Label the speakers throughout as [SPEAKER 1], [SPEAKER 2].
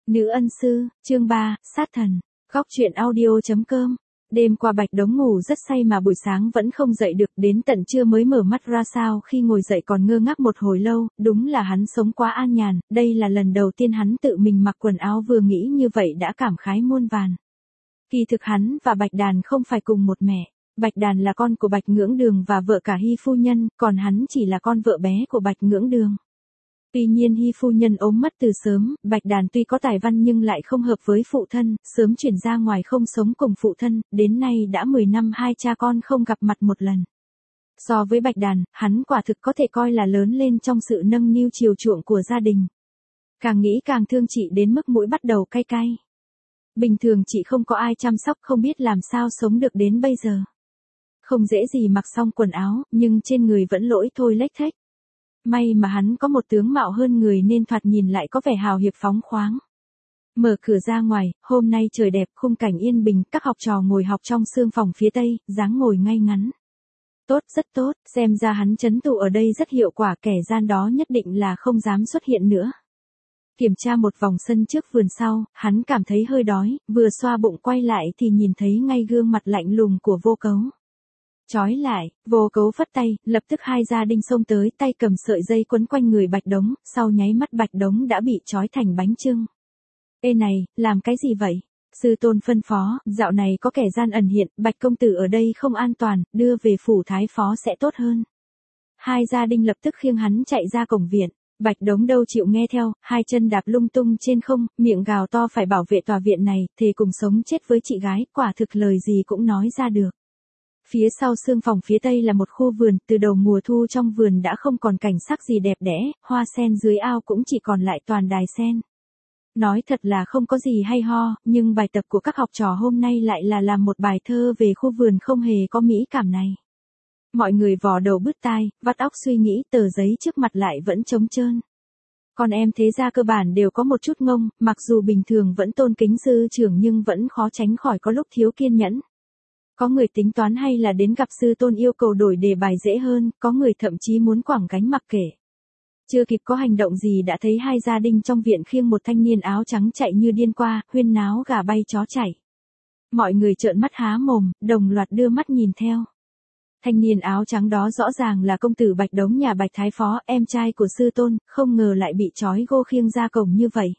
[SPEAKER 1] Nữ ân sư, chương 3, sát thần. Góc truyện audio.com. Đêm qua Bạch Đống ngủ rất say mà buổi sáng vẫn không dậy được, đến tận trưa mới mở mắt ra, sao khi ngồi dậy còn ngơ ngác một hồi lâu. Đúng là hắn sống quá an nhàn, đây là lần đầu tiên hắn tự mình mặc quần áo, vừa nghĩ như vậy đã cảm khái muôn vàn. Kỳ thực hắn và Bạch Đàn không phải cùng một mẹ. Bạch Đàn là con của Bạch Ngưỡng Đường và vợ cả Hy phu nhân, còn hắn chỉ là con vợ bé của Bạch Ngưỡng Đường. Tuy nhiên Hy phu nhân ốm mất từ sớm, Bạch Đàn tuy có tài văn nhưng lại không hợp với phụ thân, sớm chuyển ra ngoài không sống cùng phụ thân, đến nay đã 10 năm hai cha con không gặp mặt một lần. So với Bạch Đàn, hắn quả thực có thể coi là lớn lên trong sự nâng niu chiều chuộng của gia đình. Càng nghĩ càng thương chị đến mức mũi bắt đầu cay cay. Bình thường chị không có ai chăm sóc, không biết làm sao sống được đến bây giờ. Không dễ gì mặc xong quần áo, nhưng trên người vẫn lỗi thôi lếch thếch. May mà hắn có một tướng mạo hơn người nên thoạt nhìn lại có vẻ hào hiệp phóng khoáng. Mở cửa ra ngoài, hôm nay trời đẹp, khung cảnh yên bình, các học trò ngồi học trong sương phòng phía tây, dáng ngồi ngay ngắn. Tốt, rất tốt, xem ra hắn trấn tụ ở đây rất hiệu quả, kẻ gian đó nhất định là không dám xuất hiện nữa. Kiểm tra một vòng sân trước vườn sau, hắn cảm thấy hơi đói, vừa xoa bụng quay lại thì nhìn thấy ngay gương mặt lạnh lùng của Vô Cấu. Chói lại, Vô Cấu phất tay, lập tức hai gia đình xông tới, tay cầm sợi dây quấn quanh người Bạch Đống, sau nháy mắt Bạch Đống đã bị trói thành bánh chưng. Ê này, làm cái gì vậy? Sư tôn phân phó, dạo này có kẻ gian ẩn hiện, Bạch công tử ở đây không an toàn, đưa về phủ thái phó sẽ tốt hơn. Hai gia đình lập tức khiêng hắn chạy ra cổng viện. Bạch Đống đâu chịu nghe theo, hai chân đạp lung tung trên không, miệng gào to phải bảo vệ tòa viện này, thề cùng sống chết với chị gái, quả thực lời gì cũng nói ra được. Phía sau sương phòng phía tây là một khu vườn, từ đầu mùa thu trong vườn đã không còn cảnh sắc gì đẹp đẽ, hoa sen dưới ao cũng chỉ còn lại toàn đài sen. Nói thật là không có gì hay ho, nhưng bài tập của các học trò hôm nay lại là làm một bài thơ về khu vườn không hề có mỹ cảm này. Mọi người vò đầu bứt tai, vắt óc suy nghĩ, tờ giấy trước mặt lại vẫn trống trơn. Con em thế gia cơ bản đều có một chút ngông, mặc dù bình thường vẫn tôn kính sư trưởng nhưng vẫn khó tránh khỏi có lúc thiếu kiên nhẫn. Có người tính toán hay là đến gặp sư tôn yêu cầu đổi đề bài dễ hơn, có người thậm chí muốn quẳng gánh mặc kệ. Chưa kịp có hành động gì đã thấy hai gia đình trong viện khiêng một thanh niên áo trắng chạy như điên qua, huyên náo gà bay chó chạy. Mọi người trợn mắt há mồm, đồng loạt đưa mắt nhìn theo. Thanh niên áo trắng đó rõ ràng là công tử Bạch Đống nhà Bạch Thái Phó, em trai của sư tôn, không ngờ lại bị trói gô khiêng ra cổng như vậy.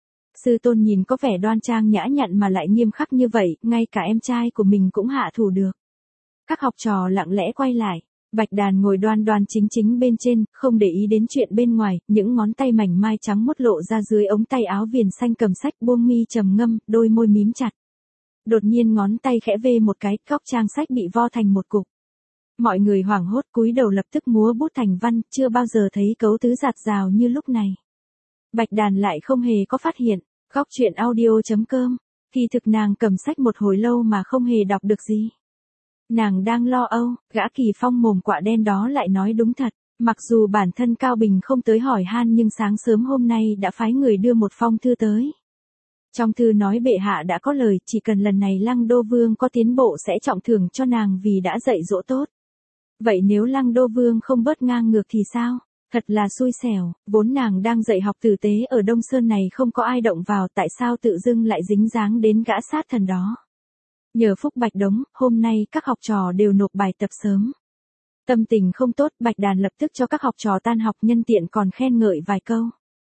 [SPEAKER 1] Sư tôn nhìn có vẻ đoan trang nhã nhặn mà lại nghiêm khắc như vậy, ngay cả em trai của mình cũng hạ thủ được. Các học trò lặng lẽ quay lại, Bạch Đàn ngồi đoan đoan chính chính bên trên, không để ý đến chuyện bên ngoài, những ngón tay mảnh mai trắng mốt lộ ra dưới ống tay áo viền xanh cầm sách, buông mi trầm ngâm, đôi môi mím chặt. Đột nhiên ngón tay khẽ vê một cái, góc trang sách bị vo thành một cục. Mọi người hoảng hốt cúi đầu lập tức múa bút thành văn, chưa bao giờ thấy cấu tứ dạt dào như lúc này. Bạch Đàn lại không hề có phát hiện. Góc truyện audio.com. Kỳ thực nàng cầm sách một hồi lâu mà không hề đọc được gì. Nàng đang lo âu, gã Kỳ Phong mồm quạ đen đó lại nói đúng thật. Mặc dù bản thân Cao Bình không tới hỏi han nhưng sáng sớm hôm nay đã phái người đưa một phong thư tới. Trong thư nói bệ hạ đã có lời, chỉ cần lần này Lăng Đô Vương có tiến bộ sẽ trọng thưởng cho nàng vì đã dạy dỗ tốt. Vậy nếu Lăng Đô Vương không bớt ngang ngược thì sao? Thật là xui xẻo, vốn nàng đang dạy học tử tế ở Đông Sơn này không có ai động vào, tại sao tự dưng lại dính dáng đến gã sát thần đó. Nhờ phúc Bạch Đống, hôm nay các học trò đều nộp bài tập sớm. Tâm tình không tốt, Bạch Đàn lập tức cho các học trò tan học, nhân tiện còn khen ngợi vài câu.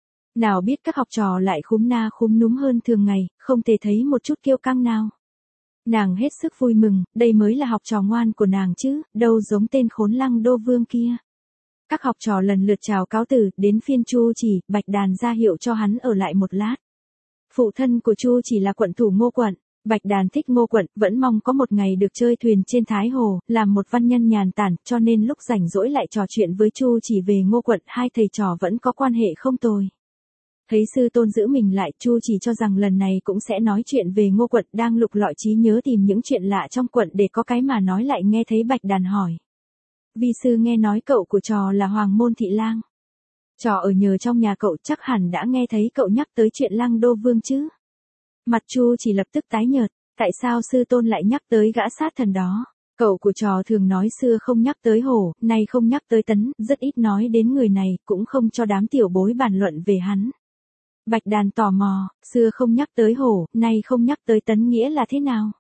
[SPEAKER 1] Nào biết các học trò lại khúm na khúm núm hơn thường ngày, không thể thấy một chút kiêu căng nào. Nàng hết sức vui mừng, đây mới là học trò ngoan của nàng chứ, đâu giống tên khốn Lăng Đô Vương kia. Các học trò lần lượt chào cáo từ, đến phiên Chu Chỉ, Bạch Đàn ra hiệu cho hắn ở lại một lát. Phụ thân của Chu Chỉ là quận thủ Ngô quận, Bạch Đàn thích Ngô quận, vẫn mong có một ngày được chơi thuyền trên Thái Hồ, làm một văn nhân nhàn tản, cho nên lúc rảnh rỗi lại trò chuyện với Chu Chỉ về Ngô quận, hai thầy trò vẫn có quan hệ không tồi. Thấy sư tôn giữ mình lại, Chu Chỉ cho rằng lần này cũng sẽ nói chuyện về Ngô quận, đang lục lọi trí nhớ tìm những chuyện lạ trong quận để có cái mà nói, lại nghe thấy Bạch Đàn hỏi. Vi sư nghe nói cậu của trò là Hoàng Môn Thị Lang. Trò ở nhờ trong nhà cậu chắc hẳn đã nghe thấy cậu nhắc tới chuyện Lăng Đô Vương chứ. Mặt Chu Chỉ lập tức tái nhợt, tại sao sư tôn lại nhắc tới gã sát thần đó? Cậu của trò thường nói xưa không nhắc tới hổ, nay không nhắc tới tấn, rất ít nói đến người này, cũng không cho đám tiểu bối bàn luận về hắn. Bạch Đàn tò mò, xưa không nhắc tới hổ, nay không nhắc tới tấn nghĩa là thế nào?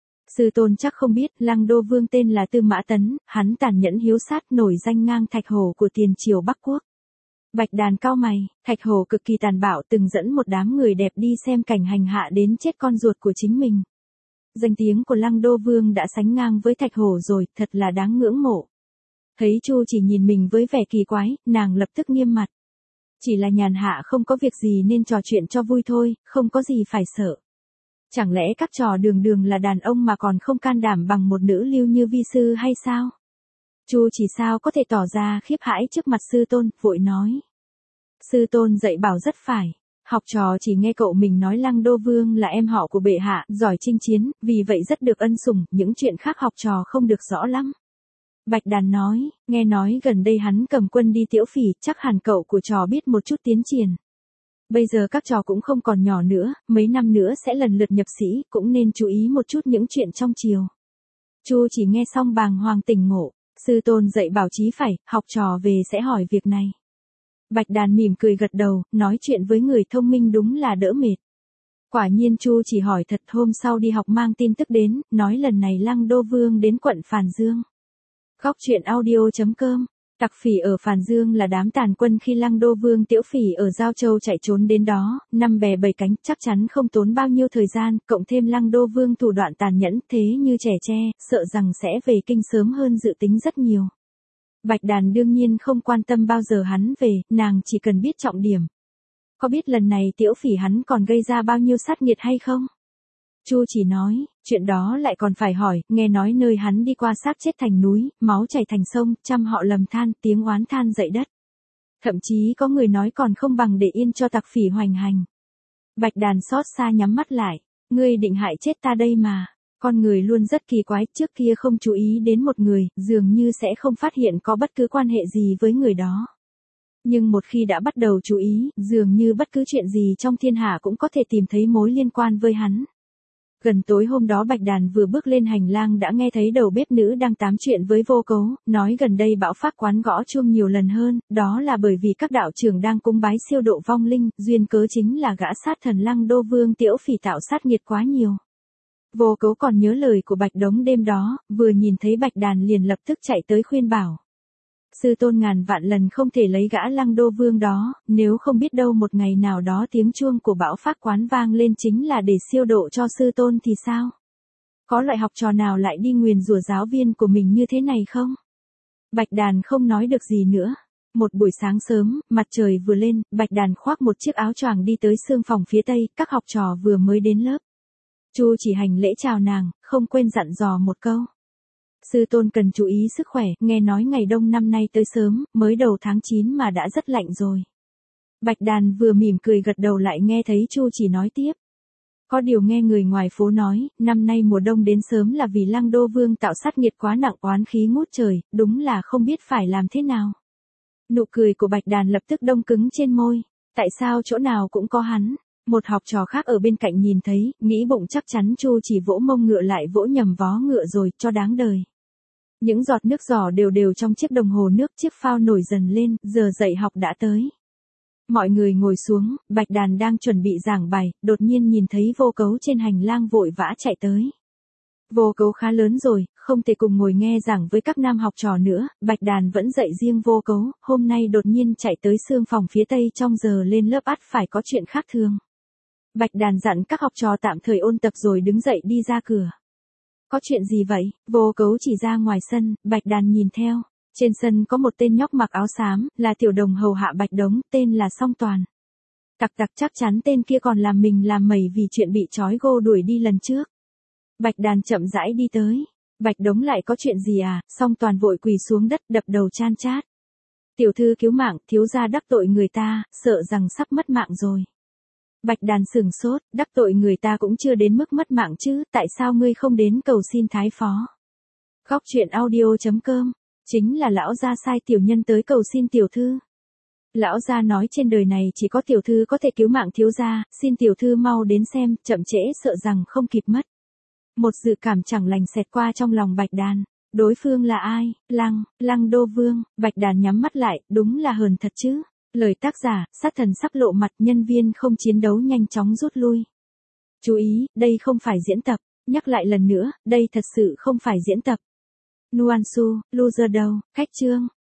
[SPEAKER 1] Sư tôn chắc không biết, Lăng Đô Vương tên là Tư Mã Tấn, hắn tàn nhẫn hiếu sát nổi danh ngang Thạch Hổ của tiền triều Bắc Quốc. Bạch Đàn cau mày, Thạch Hổ cực kỳ tàn bạo từng dẫn một đám người đẹp đi xem cảnh hành hạ đến chết con ruột của chính mình. Danh tiếng của Lăng Đô Vương đã sánh ngang với Thạch Hổ rồi, thật là đáng ngưỡng mộ. Thấy Chu Chỉ nhìn mình với vẻ kỳ quái, nàng lập tức nghiêm mặt. Chỉ là nhàn hạ không có việc gì nên trò chuyện cho vui thôi, không có gì phải sợ. Chẳng lẽ các trò đường đường là đàn ông mà còn không can đảm bằng một nữ lưu như vi sư hay sao? Chu Chỉ sao có thể tỏ ra khiếp hãi trước mặt sư tôn, vội nói. Sư tôn dạy bảo rất phải. Học trò chỉ nghe cậu mình nói Lăng Đô Vương là em họ của bệ hạ, giỏi chinh chiến, vì vậy rất được ân sủng, những chuyện khác học trò không được rõ lắm. Bạch Đàn nói, nghe nói gần đây hắn cầm quân đi Tiễu Phỉ, chắc hẳn cậu của trò biết một chút tiến triển. Bây giờ các trò cũng không còn nhỏ nữa, mấy năm nữa sẽ lần lượt nhập sĩ, cũng nên chú ý một chút những chuyện trong triều. Chu Chỉ nghe xong bàng hoàng tỉnh ngộ, sư tôn dạy bảo chí phải, học trò về sẽ hỏi việc này. Bạch Đàn mỉm cười gật đầu, nói chuyện với người thông minh đúng là đỡ mệt. Quả nhiên Chu Chỉ hỏi thật, hôm sau đi học mang tin tức đến, nói lần này Lăng Đô Vương đến quận Phàn Dương. Góc truyện audio.com. Tặc phỉ ở Phàn Dương là đám tàn quân khi Lăng Đô Vương Tiễu Phỉ ở Giao Châu chạy trốn đến đó, năm bè bảy cánh, chắc chắn không tốn bao nhiêu thời gian, cộng thêm Lăng Đô Vương thủ đoạn tàn nhẫn thế như trẻ tre, sợ rằng sẽ về kinh sớm hơn dự tính rất nhiều. Bạch Đàn đương nhiên không quan tâm bao giờ hắn về, nàng chỉ cần biết trọng điểm. Có biết lần này Tiễu Phỉ hắn còn gây ra bao nhiêu sát nghiệt hay không? Chu Chỉ nói, chuyện đó lại còn phải hỏi, nghe nói nơi hắn đi qua xác chết thành núi, máu chảy thành sông, trăm họ lầm than, tiếng oán than dậy đất. Thậm chí có người nói còn không bằng để yên cho tặc phỉ hoành hành. Bạch Đàn xót xa nhắm mắt lại, ngươi định hại chết ta đây mà. Con người luôn rất kỳ quái, trước kia không chú ý đến một người, dường như sẽ không phát hiện có bất cứ quan hệ gì với người đó. Nhưng một khi đã bắt đầu chú ý, dường như bất cứ chuyện gì trong thiên hạ cũng có thể tìm thấy mối liên quan với hắn. Gần tối hôm đó Bạch Đàn vừa bước lên hành lang đã nghe thấy đầu bếp nữ đang tám chuyện với Vô Cấu, nói gần đây Bão Pháp quán gõ chuông nhiều lần hơn, đó là bởi vì các đạo trưởng đang cúng bái siêu độ vong linh, duyên cớ chính là gã sát thần Lăng Đô Vương Tiễu Phỉ tạo sát nghiệt quá nhiều. Vô Cấu còn nhớ lời của Bạch Đống đêm đó, vừa nhìn thấy Bạch Đàn liền lập tức chạy tới khuyên bảo. Sư tôn ngàn vạn lần không thể lấy gã Lăng Đô Vương đó, nếu không biết đâu một ngày nào đó tiếng chuông của Bão Pháp quán vang lên chính là để siêu độ cho sư tôn thì sao? Có loại học trò nào lại đi nguyền rủa giáo viên của mình như thế này không? Bạch Đàn không nói được gì nữa. Một buổi sáng sớm, mặt trời vừa lên, Bạch Đàn khoác một chiếc áo choàng đi tới sương phòng phía tây, các học trò vừa mới đến lớp. Chu Chỉ hành lễ chào nàng, không quên dặn dò một câu. Sư tôn cần chú ý sức khỏe, nghe nói ngày đông năm nay tới sớm, mới đầu tháng 9 mà đã rất lạnh rồi. Bạch Đàn vừa mỉm cười gật đầu lại nghe thấy Chu Chỉ nói tiếp. Có điều nghe người ngoài phố nói, năm nay mùa đông đến sớm là vì Lăng Đô Vương tạo sát nghiệt quá nặng oán khí ngút trời, đúng là không biết phải làm thế nào. Nụ cười của Bạch Đàn lập tức đông cứng trên môi, tại sao chỗ nào cũng có hắn. Một học trò khác ở bên cạnh nhìn thấy, nghĩ bụng chắc chắn Chu Chỉ vỗ mông ngựa lại vỗ nhầm vó ngựa rồi, cho đáng đời. Những giọt nước giỏ đều đều trong chiếc đồng hồ nước, chiếc phao nổi dần lên, giờ dạy học đã tới. Mọi người ngồi xuống, Bạch Đàn đang chuẩn bị giảng bài, đột nhiên nhìn thấy Vô Cấu trên hành lang vội vã chạy tới. Vô Cấu khá lớn rồi, không thể cùng ngồi nghe giảng với các nam học trò nữa, Bạch Đàn vẫn dạy riêng Vô Cấu, hôm nay đột nhiên chạy tới sương phòng phía tây trong giờ lên lớp ắt phải có chuyện khác thường. Bạch Đàn dặn các học trò tạm thời ôn tập rồi đứng dậy đi ra cửa. Có chuyện gì vậy? Vô Cấu chỉ ra ngoài sân, Bạch Đàn nhìn theo. Trên sân có một tên nhóc mặc áo xám, là tiểu đồng hầu hạ Bạch Đống, tên là Song Toàn. Tặc chắc chắn tên kia còn làm mình làm mẩy vì chuyện bị trói gô đuổi đi lần trước. Bạch Đàn chậm rãi đi tới. Bạch Đống lại có chuyện gì à? Song Toàn vội quỳ xuống đất đập đầu chan chát. Tiểu thư cứu mạng, thiếu gia đắc tội người ta, sợ rằng sắp mất mạng rồi. Bạch Đàn sửng sốt, đắc tội người ta cũng chưa đến mức mất mạng chứ, tại sao ngươi không đến cầu xin thái phó? Góc truyện audio.com. Chính là lão gia sai tiểu nhân tới cầu xin tiểu thư. Lão gia nói trên đời này chỉ có tiểu thư có thể cứu mạng thiếu gia, xin tiểu thư mau đến xem, chậm trễ sợ rằng không kịp mất. Một dự cảm chẳng lành xẹt qua trong lòng Bạch Đàn. Đối phương là ai? Lăng Đô Vương. Bạch Đàn nhắm mắt lại, đúng là hờn thật chứ. Lời tác giả, sát thần sắp lộ mặt, nhân viên không chiến đấu nhanh chóng rút lui. Chú ý, đây không phải diễn tập. Nhắc lại lần nữa, đây thật sự không phải diễn tập. Nuansu, loser đâu, khách trương.